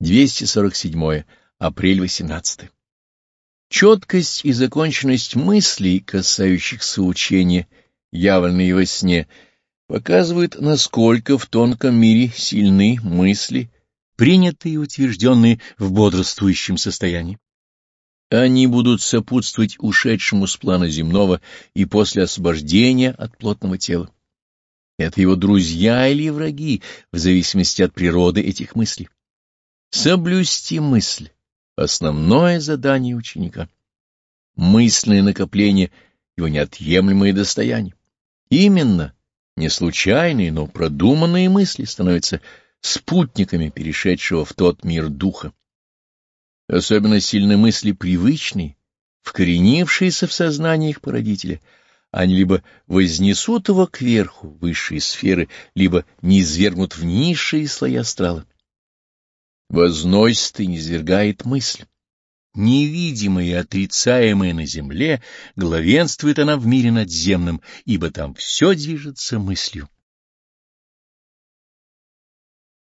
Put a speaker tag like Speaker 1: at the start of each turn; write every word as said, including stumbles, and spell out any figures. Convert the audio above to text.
Speaker 1: двести сорок седьмое. Апрель восемнадцатое. Четкость и законченность мыслей, касающихся учения, явленные во сне, показывают, насколько в тонком мире сильны мысли, принятые и утвержденные в бодрствующем состоянии. Они будут сопутствовать ушедшему с плана земного и после освобождения от плотного тела. Это его друзья или враги, в зависимости от природы этих мыслей. Соблюсти мысль — основное задание ученика. Мысленное накопление — его неотъемлемое достояние. Именно не случайные, но продуманные мысли становятся спутниками перешедшего в тот мир духа. Особенно сильны мысли привычные, вкоренившиеся в сознание их породителя. Они либо вознесут его кверху, в высшие сферы, либо низвергнут в низшие слои астрала. Возносит и низвергает мысль. Невидимая и отрицаемая на земле, главенствует она в мире надземном, ибо там все движется мыслью.